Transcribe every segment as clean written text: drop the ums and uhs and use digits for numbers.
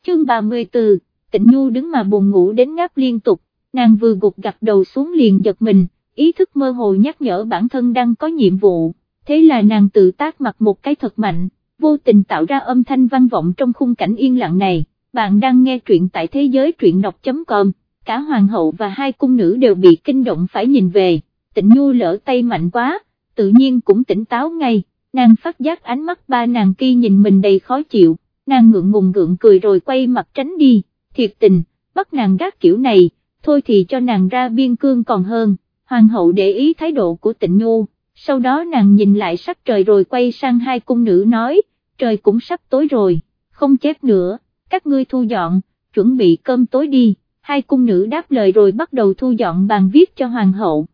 Chương 34, Tịnh Nhu đứng mà buồn ngủ đến ngáp liên tục, nàng vừa gục gặt đầu xuống liền giật mình, ý thức mơ hồ nhắc nhở bản thân đang có nhiệm vụ, thế là nàng tự tát mặt một cái thật mạnh, vô tình tạo ra âm thanh vang vọng trong khung cảnh yên lặng này. Bạn đang nghe truyện tại thế giới truyện đọc.com, cả hoàng hậu và hai cung nữ đều bị kinh động phải nhìn về, Tịnh Nhu lỡ tay mạnh quá, tự nhiên cũng tỉnh táo ngay, nàng phát giác ánh mắt ba nàng kia nhìn mình đầy khó chịu, nàng ngượng ngùng gượng cười rồi quay mặt tránh đi, thiệt tình, bắt nàng gác kiểu này, thôi thì cho nàng ra biên cương còn hơn. Hoàng hậu để ý thái độ của Tịnh Nhu, sau đó nàng nhìn lại sắc trời rồi quay sang hai cung nữ nói, trời cũng sắp tối rồi, không chép nữa, các ngươi thu dọn, chuẩn bị cơm tối đi. Hai cung nữ đáp lời rồi bắt đầu thu dọn bàn viết cho hoàng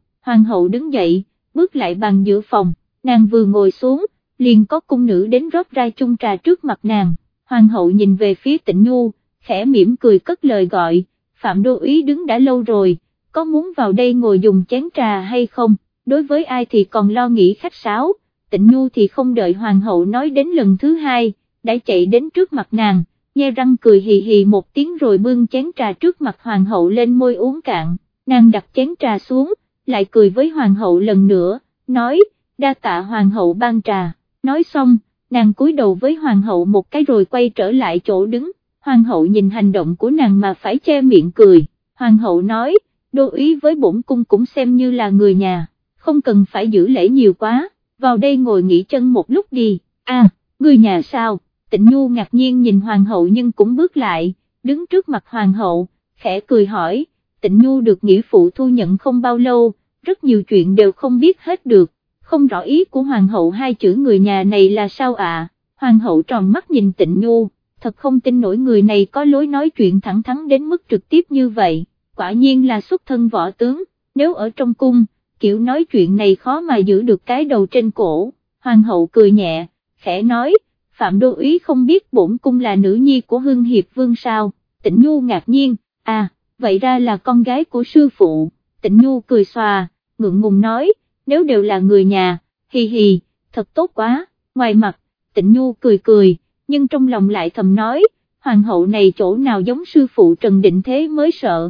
hậu đứng dậy, bước lại bàn giữa phòng, nàng vừa ngồi xuống, liền có cung nữ đến rót ra chung trà trước mặt nàng, hoàng hậu nhìn về phía Tịnh Nhu, khẽ mỉm cười cất lời gọi, Phạm Đô Úy đứng đã lâu rồi, có muốn vào đây ngồi dùng chén trà hay không, đối với ai thì còn lo nghĩ khách sáo, Tịnh Nhu thì không đợi hoàng hậu nói đến lần thứ hai, đã chạy đến trước mặt nàng, nhe răng cười hì hì một tiếng rồi bưng chén trà trước mặt hoàng hậu lên môi uống cạn, nàng đặt chén trà xuống, lại cười với hoàng hậu lần nữa, nói, đa tạ hoàng hậu ban trà, nói xong, nàng cúi đầu với hoàng hậu một cái rồi quay trở lại chỗ đứng, hoàng hậu nhìn hành động của nàng mà phải che miệng cười, hoàng hậu nói, Đô Úy với bổn cung cũng xem như là người nhà, không cần phải giữ lễ nhiều quá, vào đây ngồi nghỉ chân một lúc đi, người nhà sao? Tịnh Nhu ngạc nhiên nhìn hoàng hậu nhưng cũng bước lại, đứng trước mặt hoàng hậu, khẽ cười hỏi, Tịnh Nhu được nghĩa phụ thu nhận không bao lâu, rất nhiều chuyện đều không biết hết được, không rõ ý của hoàng hậu hai chữ người nhà này là sao ạ? Hoàng hậu tròn mắt nhìn Tịnh Nhu, thật không tin nổi người này có lối nói chuyện thẳng thắn đến mức trực tiếp như vậy, quả nhiên là xuất thân võ tướng, nếu ở trong cung, kiểu nói chuyện này khó mà giữ được cái đầu trên cổ, hoàng hậu cười nhẹ, khẽ nói, Phạm Đô Úy không biết bổn cung là nữ nhi của Hưng Hiệp Vương sao? Tịnh Nhu ngạc nhiên, vậy ra là con gái của sư phụ. Tịnh Nhu cười xòa, ngượng ngùng nói, nếu đều là người nhà, hì hì, thật tốt quá. Ngoài mặt, Tịnh Nhu cười cười, nhưng trong lòng lại thầm nói, hoàng hậu này chỗ nào giống sư phụ Trần Định Thế mới sợ.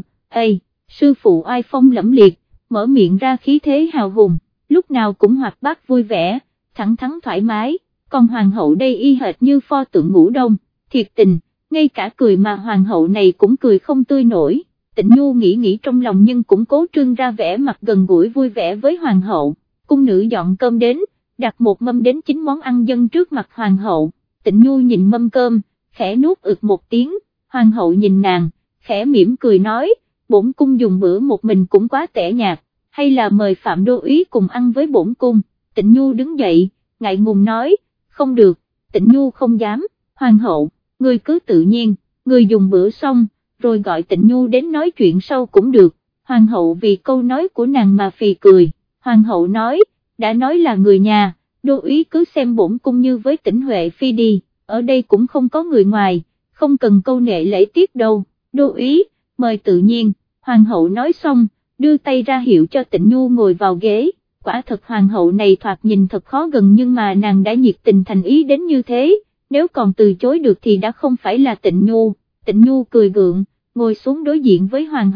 Sư phụ oai phong lẫm liệt, mở miệng ra khí thế hào hùng, lúc nào cũng hoạt bát vui vẻ, thẳng thắn thoải mái. Còn hoàng hậu đây y hệt như pho tượng ngũ đông, thiệt tình, ngay cả cười mà hoàng hậu này cũng cười không tươi nổi. Tịnh Nhu nghĩ trong lòng nhưng cũng cố trưng ra vẻ mặt gần gũi vui vẻ với hoàng hậu. Cung nữ dọn cơm đến, đặt một mâm đến 9 món ăn dân trước mặt hoàng hậu. Tịnh Nhu nhìn mâm cơm, khẽ nuốt ực một tiếng, hoàng hậu nhìn nàng, khẽ mỉm cười nói, bổn cung dùng bữa một mình cũng quá tẻ nhạt, hay là mời Phạm Đô Úy cùng ăn với bổn cung. Tịnh Nhu đứng dậy, ngại ngùng nói, không được. Tịnh Nhu không dám, hoàng hậu, ngươi cứ tự nhiên, ngươi dùng bữa xong, rồi gọi Tịnh Nhu đến nói chuyện sau cũng được. Hoàng hậu vì câu nói của nàng mà phì cười, hoàng hậu nói, đã nói là người nhà, Đô Úy cứ xem bổn cung như với Tĩnh Huệ Phi đi, ở đây cũng không có người ngoài, không cần câu nệ lễ tiết đâu. Đô Úy, mời tự nhiên. Hoàng hậu nói xong, đưa tay ra hiệu cho Tịnh Nhu ngồi vào ghế. Quả thật hoàng hậu này thoạt nhìn thật khó gần nhưng mà nàng đã nhiệt tình thành ý đến như thế, nếu còn từ chối được thì đã không phải là Tịnh Nhu. Tịnh Nhu cười gượng, ngồi xuống đối diện với hoàng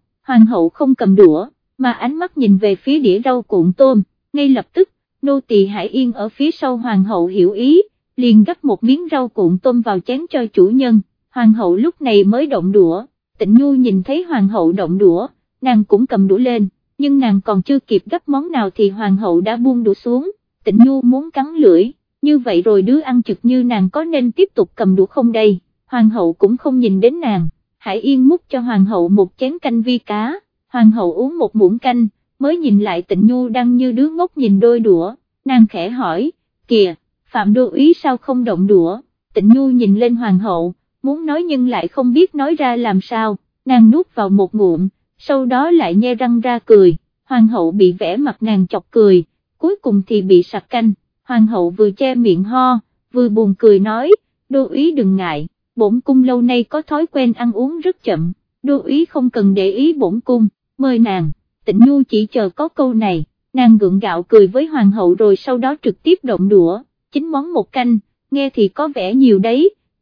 hậu không cầm đũa, mà ánh mắt nhìn về phía đĩa rau cuộn tôm, ngay lập tức, nô tỳ Hải Yên ở phía sau hoàng hậu hiểu ý, liền gắp một miếng rau cuộn tôm vào chén cho chủ nhân, hoàng hậu lúc này mới động đũa. Tịnh Nhu nhìn thấy hoàng hậu động đũa, nàng cũng cầm đũa lên, nhưng nàng còn chưa kịp gắp món nào thì hoàng hậu đã buông đũa xuống. Tịnh Nhu muốn cắn lưỡi, như vậy rồi đứa ăn trực như nàng có nên tiếp tục cầm đũa không đây? Hoàng hậu cũng không nhìn đến nàng. Hải Yên múc cho hoàng hậu một chén canh vi cá, hoàng hậu uống một muỗng canh, mới nhìn lại Tịnh Nhu đang như đứa ngốc nhìn đôi đũa, nàng khẽ hỏi, kìa, Phạm Đô Úy sao không động đũa? Tịnh Nhu nhìn lên hoàng hậu, muốn nói nhưng lại không biết nói ra làm sao, nàng nuốt vào một ngụm, sau đó lại nhe răng ra cười, hoàng hậu bị vẻ mặt nàng chọc cười, cuối cùng thì bị sặc canh, hoàng hậu vừa che miệng ho, vừa buồn cười nói, Đô Úy đừng ngại, bổn cung lâu nay có thói quen ăn uống rất chậm, Đô Úy không cần để ý bổn cung, mời nàng. Tịnh Nhu chỉ chờ có câu này, nàng gượng gạo cười với hoàng hậu rồi sau đó trực tiếp động đũa, 9 món một canh, nghe thì có vẻ nhiều đấy,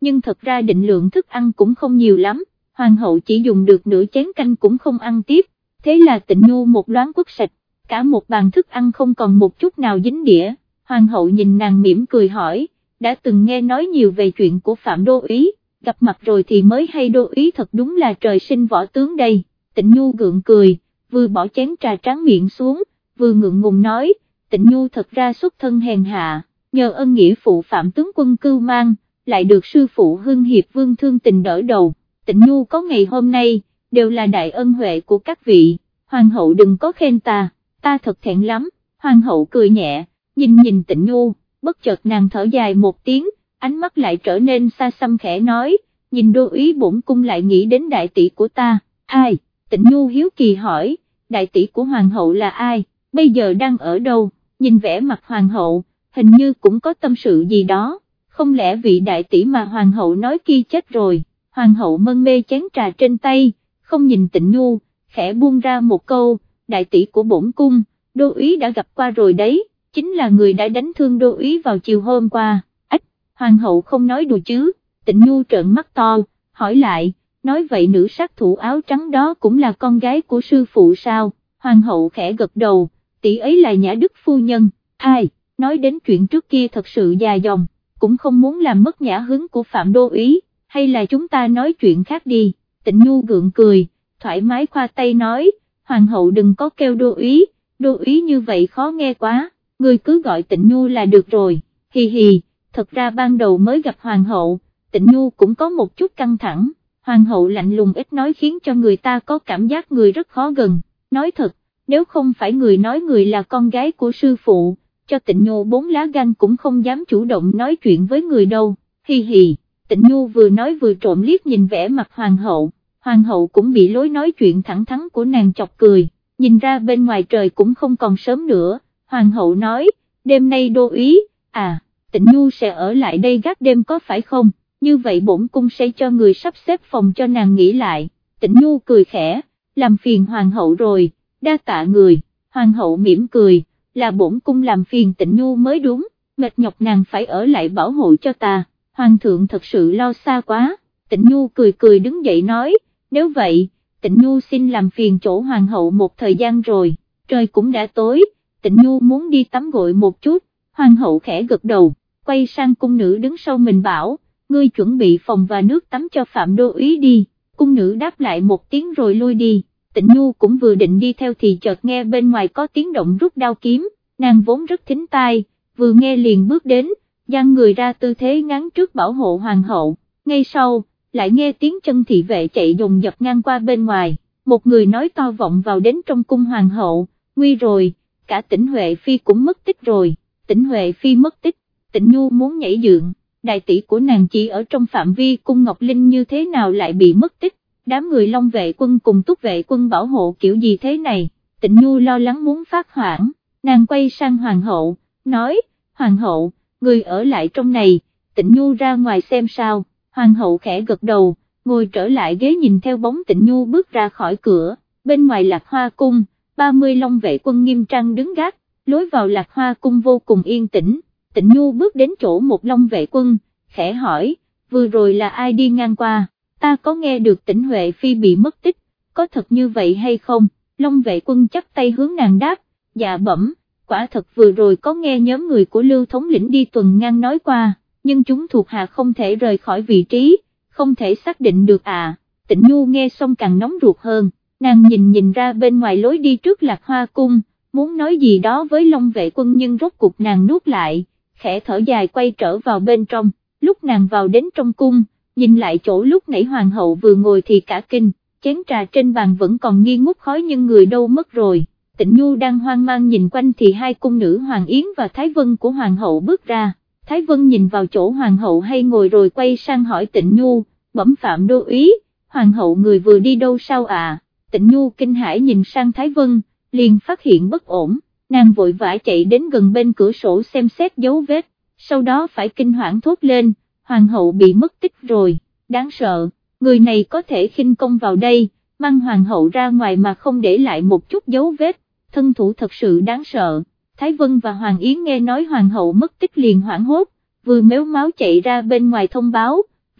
nhưng thật ra định lượng thức ăn cũng không nhiều lắm, hoàng hậu chỉ dùng được nửa chén canh cũng không ăn tiếp, thế là Tịnh Nhu một loáng quất sạch, cả một bàn thức ăn không còn một chút nào dính đĩa. Hoàng hậu nhìn nàng mỉm cười hỏi, đã từng nghe nói nhiều về chuyện của Phạm Đô Úy, gặp mặt rồi thì mới hay Đô Úy thật đúng là trời sinh võ tướng đây. Tịnh Nhu gượng cười, vừa bỏ chén trà tráng miệng xuống, vừa ngượng ngùng nói, Tịnh Nhu thật ra xuất thân hèn hạ, nhờ ân nghĩa phụ Phạm tướng quân cưu mang, lại được sư phụ Hưng Hiệp Vương thương tình đỡ đầu, Tịnh Nhu có ngày hôm nay, đều là đại ân huệ của các vị, hoàng hậu đừng có khen ta thật thẹn lắm. Hoàng hậu cười nhẹ, nhìn Tịnh Nhu, bất chợt nàng thở dài một tiếng, ánh mắt lại trở nên xa xăm khẽ nói, nhìn Đô Úy bổn cung lại nghĩ đến đại tỷ của ta, ai? Tịnh Nhu hiếu kỳ hỏi, đại tỷ của hoàng hậu là ai, bây giờ đang ở đâu? Nhìn vẻ mặt hoàng hậu, hình như cũng có tâm sự gì đó, không lẽ vị đại tỷ mà hoàng hậu nói kia chết rồi? Hoàng hậu mân mê chén trà trên tay, không nhìn Tịnh Nhu, khẽ buông ra một câu, đại tỷ của bổn cung, Đô Úy đã gặp qua rồi đấy, chính là người đã đánh thương Đô Úy vào chiều hôm qua. Ách, hoàng hậu không nói đùa chứ? Tịnh Nhu trợn mắt to, hỏi lại, nói vậy nữ sát thủ áo trắng đó cũng là con gái của sư phụ sao? Hoàng hậu khẽ gật đầu, tỷ ấy là Nhã Đức phu nhân. Ai? Nói đến chuyện trước kia thật sự dài dòng, cũng không muốn làm mất nhã hứng của Phạm Đô Úy, hay là chúng ta nói chuyện khác đi? Tịnh Nhu gượng cười, thoải mái khoa tay nói, hoàng hậu đừng có kêu Đô Úy như vậy khó nghe quá, ngươi cứ gọi Tịnh Nhu là được rồi, hì hì. Thật ra ban đầu mới gặp hoàng hậu, Tịnh Nhu cũng có một chút căng thẳng, hoàng hậu lạnh lùng ít nói khiến cho người ta có cảm giác người rất khó gần, nói thật, nếu không phải người nói người là con gái của sư phụ, cho Tịnh Nhu 4 lá gan cũng không dám chủ động nói chuyện với người đâu, hì hì. Tịnh Nhu vừa nói vừa trộm liếc nhìn vẻ mặt hoàng hậu cũng bị lối nói chuyện thẳng thắn của nàng chọc cười, nhìn ra bên ngoài trời cũng không còn sớm nữa, hoàng hậu nói, đêm nay Đô Úy, Tịnh Nhu sẽ ở lại đây gác đêm có phải không, như vậy bổn cung sẽ cho người sắp xếp phòng cho nàng nghỉ lại. Tịnh Nhu cười khẽ, làm phiền hoàng hậu rồi, đa tạ người. Hoàng hậu mỉm cười, là bổn cung làm phiền Tịnh Nhu mới đúng, mệt nhọc nàng phải ở lại bảo hộ cho ta, hoàng thượng thật sự lo xa quá. Tịnh Nhu cười đứng dậy nói, nếu vậy, Tịnh Nhu xin làm phiền chỗ hoàng hậu một thời gian rồi, trời cũng đã tối, Tịnh Nhu muốn đi tắm gội một chút. Hoàng hậu khẽ gật đầu, quay sang cung nữ đứng sau mình bảo, ngươi chuẩn bị phòng và nước tắm cho Phạm Đô Úy đi. Cung nữ đáp lại một tiếng rồi lui đi. Tịnh Nhu cũng vừa định đi theo thì chợt nghe bên ngoài có tiếng động rút đao kiếm, nàng vốn rất thính tai, vừa nghe liền bước đến, giang người ra tư thế ngắn trước bảo hộ hoàng hậu, ngay sau, lại nghe tiếng chân thị vệ chạy dồn dập ngang qua bên ngoài, một người nói to vọng vào đến trong cung hoàng hậu, nguy rồi, cả Tĩnh Huệ Phi cũng mất tích rồi. Tĩnh Huệ Phi mất tích, Tịnh Nhu muốn nhảy dựng, đại tỷ của nàng chỉ ở trong phạm vi cung Ngọc Linh như thế nào lại bị mất tích, đám người Long vệ quân cùng Túc vệ quân bảo hộ kiểu gì thế này, Tịnh Nhu lo lắng muốn phát hoảng, nàng quay sang hoàng hậu, nói, hoàng hậu, người ở lại trong này, Tịnh Nhu ra ngoài xem sao. Hoàng hậu khẽ gật đầu, ngồi trở lại ghế nhìn theo bóng Tịnh Nhu bước ra khỏi cửa, bên ngoài Lạc Hoa cung, 30 Long vệ quân nghiêm trang đứng gác. Lối vào Lạc Hoa cung vô cùng yên tĩnh, Tịnh Nhu bước đến chỗ một Long vệ quân, khẽ hỏi, vừa rồi là ai đi ngang qua, ta có nghe được Tĩnh Huệ Phi bị mất tích, có thật như vậy hay không? Long vệ quân chắp tay hướng nàng đáp, dạ bẩm, quả thật vừa rồi có nghe nhóm người của Lưu thống lĩnh đi tuần ngang nói qua, nhưng chúng thuộc hạ không thể rời khỏi vị trí, không thể xác định được Tịnh Nhu nghe xong càng nóng ruột hơn, nàng nhìn ra bên ngoài lối đi trước Lạc Hoa cung, muốn nói gì đó với Long vệ quân nhưng rốt cuộc nàng nuốt lại, khẽ thở dài quay trở vào bên trong. Lúc nàng vào đến trong cung, nhìn lại chỗ lúc nãy hoàng hậu vừa ngồi thì cả kinh, chén trà trên bàn vẫn còn nghi ngút khói nhưng người đâu mất rồi. Tịnh Nhu đang hoang mang nhìn quanh thì hai cung nữ Hoàng Yến và Thái Vân của hoàng hậu bước ra. Thái Vân nhìn vào chỗ hoàng hậu hay ngồi rồi quay sang hỏi Tịnh Nhu, bẩm Phạm Đô Úy, hoàng hậu người vừa đi đâu sao Tịnh Nhu kinh hãi nhìn sang Thái Vân, liền phát hiện bất ổn, nàng vội vã chạy đến gần bên cửa sổ xem xét dấu vết, sau đó phải kinh hoảng thốt lên, hoàng hậu bị mất tích rồi, đáng sợ, người này có thể khinh công vào đây, mang hoàng hậu ra ngoài mà không để lại một chút dấu vết, thân thủ thật sự đáng sợ. Thái Vân và Hoàng Yến nghe nói hoàng hậu mất tích liền hoảng hốt, vừa mếu máo chạy ra bên ngoài thông báo,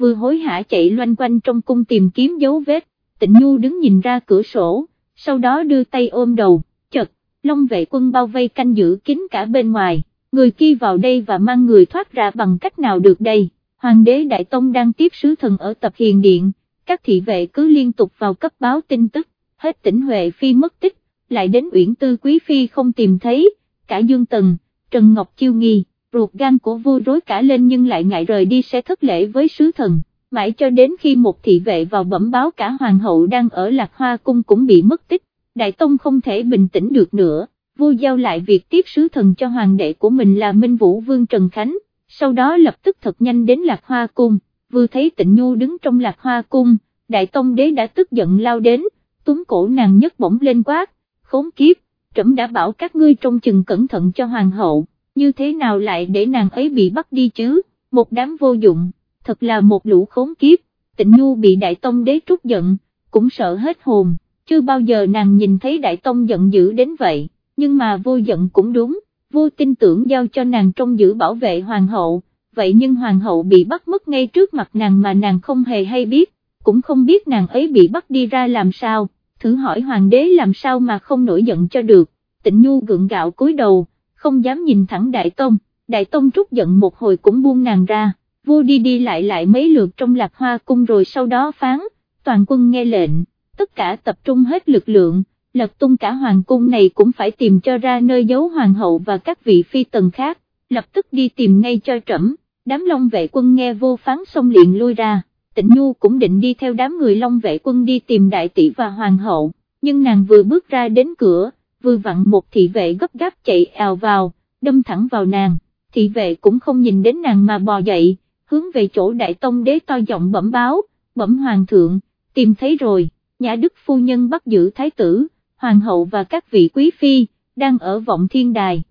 vừa hối hả chạy loanh quanh trong cung tìm kiếm dấu vết. Tịnh Nhu đứng nhìn ra cửa sổ, sau đó đưa tay ôm đầu, chật, Long vệ quân bao vây canh giữ kín cả bên ngoài, người kia vào đây và mang người thoát ra bằng cách nào được đây? Hoàng đế Đại Tông đang tiếp sứ thần ở Tập Hiền Điện, các thị vệ cứ liên tục vào cấp báo tin tức, hết Tĩnh Huệ Phi mất tích, lại đến Uyển Tư Quý Phi không tìm thấy, cả Dương Tần, Trần Ngọc Chiêu nghi, ruột gan của vua rối cả lên nhưng lại ngại rời đi sẽ thất lễ với sứ thần, mãi cho đến khi một thị vệ vào bẩm báo cả hoàng hậu đang ở Lạc Hoa Cung cũng bị mất tích, Đại Tông không thể bình tĩnh được nữa, vua giao lại việc tiếp sứ thần cho hoàng đệ của mình là Minh Vũ Vương Trần Khánh, sau đó lập tức thật nhanh đến Lạc Hoa Cung, vừa thấy Tịnh Nhu đứng trong Lạc Hoa Cung, Đại Tông đế đã tức giận lao đến, túm cổ nàng nhấc bổng lên quát, khốn kiếp, trẫm đã bảo các ngươi trông chừng cẩn thận cho hoàng hậu, như thế nào lại để nàng ấy bị bắt đi chứ, một đám vô dụng, thật là một lũ khốn kiếp. Tịnh Nhu bị Đại Tông đế trút giận, cũng sợ hết hồn, chưa bao giờ nàng nhìn thấy Đại Tông giận dữ đến vậy, nhưng mà vô giận cũng đúng, vô tin tưởng giao cho nàng trông giữ bảo vệ hoàng hậu, vậy nhưng hoàng hậu bị bắt mất ngay trước mặt nàng mà nàng không hề hay biết, cũng không biết nàng ấy bị bắt đi ra làm sao, thử hỏi hoàng đế làm sao mà không nổi giận cho được. Tịnh Nhu gượng gạo cúi đầu, không dám nhìn thẳng Đại Tông trút giận một hồi cũng buông nàng ra, vua đi đi lại mấy lượt trong Lạc Hoa Cung rồi sau đó phán, toàn quân nghe lệnh, tất cả tập trung hết lực lượng, lật tung cả hoàng cung này cũng phải tìm cho ra nơi giấu hoàng hậu và các vị phi tần khác, lập tức đi tìm ngay cho trẫm. Đám Long vệ quân nghe vô phán xong liền lui ra, Tịnh Nhu cũng định đi theo đám người Long vệ quân đi tìm đại tỷ và hoàng hậu, nhưng nàng vừa bước ra đến cửa, vừa vặn một thị vệ gấp gáp chạy ào vào, đâm thẳng vào nàng, thị vệ cũng không nhìn đến nàng mà bò dậy, hướng về chỗ Đại Tông đế to giọng bẩm báo, bẩm hoàng thượng, tìm thấy rồi, Nhã Đức phu nhân bắt giữ thái tử, hoàng hậu và các vị quý phi, đang ở Vọng Thiên Đài.